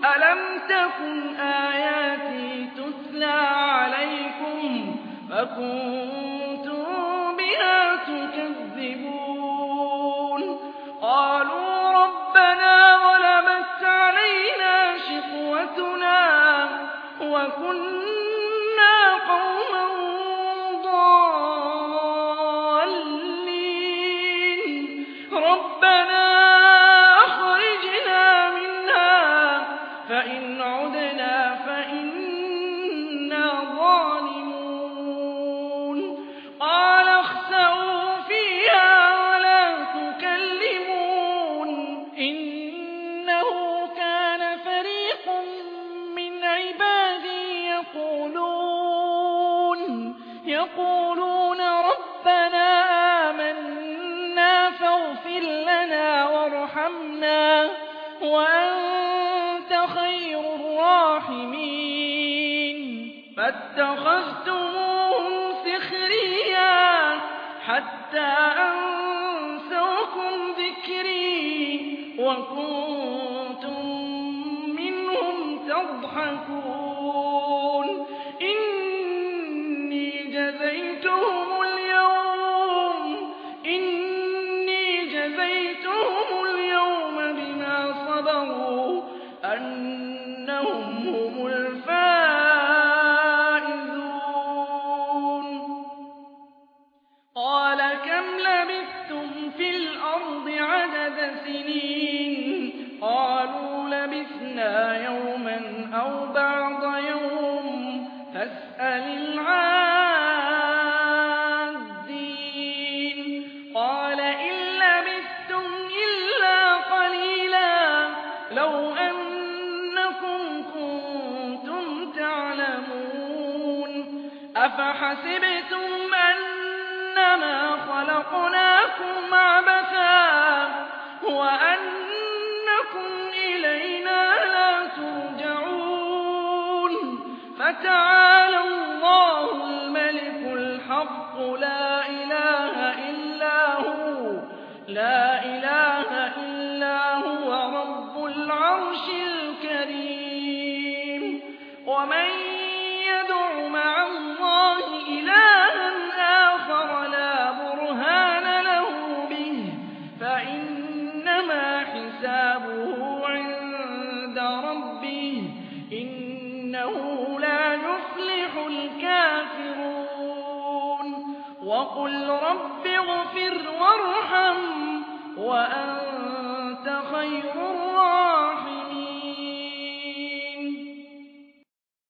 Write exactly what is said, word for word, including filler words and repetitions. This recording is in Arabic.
أَلَمْ تَكُنْ آيَاتِي تُتْلَىٰ عَلَيْكُمْ فَكُنتُم بِهَا تُكَذِّبُونَ قَالُوا رَبَّنَا غَلَبَتْ عَلَيْنَا شِقْوَتُنَا وَكُنَّا قَوْمًا ضَالِّينَ رَبَّنَا أَخْرِجْنَا مِنْهَا فَإِنْ عُدْنَا فَإِنَّا ظَالِمُونَ قَالَ اخْسَئُوا فِيهَا وَلَا تُكَلِّمُونِ إِنَّهُ كَانَ فَرِيقٌ مِّنْ عِبَادِي يَقُولُونَ يَقُولُونَ رَبَّنَا آمَنَّا فاغْفِرْ لَنَا وَارْحَمْنَا وَأَنتَ خَيْرُ الرَّاحِمِينَ فَاتَّخَذْتُمُوهُمْ سِخْرِيًّا حَتَّىٰ أَنسَوْكُمْ ذِكْرِي وَكُنتُم مِّنْهُمْ تَضْحَكُونَ إِنِّي جَزَيْتُهُمُ الْيَوْمَ إِنِّي جَزَيْتُهُمُ الْيَوْمَ بِمَا صَبَرُوا أَنَّهُمْ هُمُ الْفَائِزُونَ قَالَ كَمْ لَبِثْتُمْ فِي الْأَرْضِ عَدَدَ سِنِينَ قَالُوا لَبِثْنَا يَوْمًا أَوْ بَعْضَ يَوْمٍ فَاسْأَلِ الْعَادِّينَ قَالَ إِن لَّبِثْتُمْ إِلَّا قَلِيلًا لَّوْ أَنَّكُمْ كُنتُمْ تَعْلَمُونَ أَفَحَسِبْتُمْ أَنَّمَا خَلَقْنَاكُمْ عَبَثًا وَأَنَّكُمْ إِلَيْنَا لَا تُرْجَعُونَ فَتَعَالَى اللَّهُ الْمَلِكُ الْحَقُّ لَا إِلَٰهَ إِلَّا هُوَ لَا إِلَٰهَ إِلَّا هُوَ رَبُّ الْعَرْشِ الْكَرِيمِ وَمَن يَدْعُ مَعَ اللَّهِ إِلَٰهًا آخَرَ لَا بُرْهَانَ لَهُ بِهِ فَإِنَّمَا حِسَابُهُ عِندَ رَبِّهِ إِنَّهُ لَا يُفْلِحُ الْكَافِرُونَ وَقُلْ رَبِّ اغْفِرْ وَارْحَمْ وَأَنتَ خَيْرُ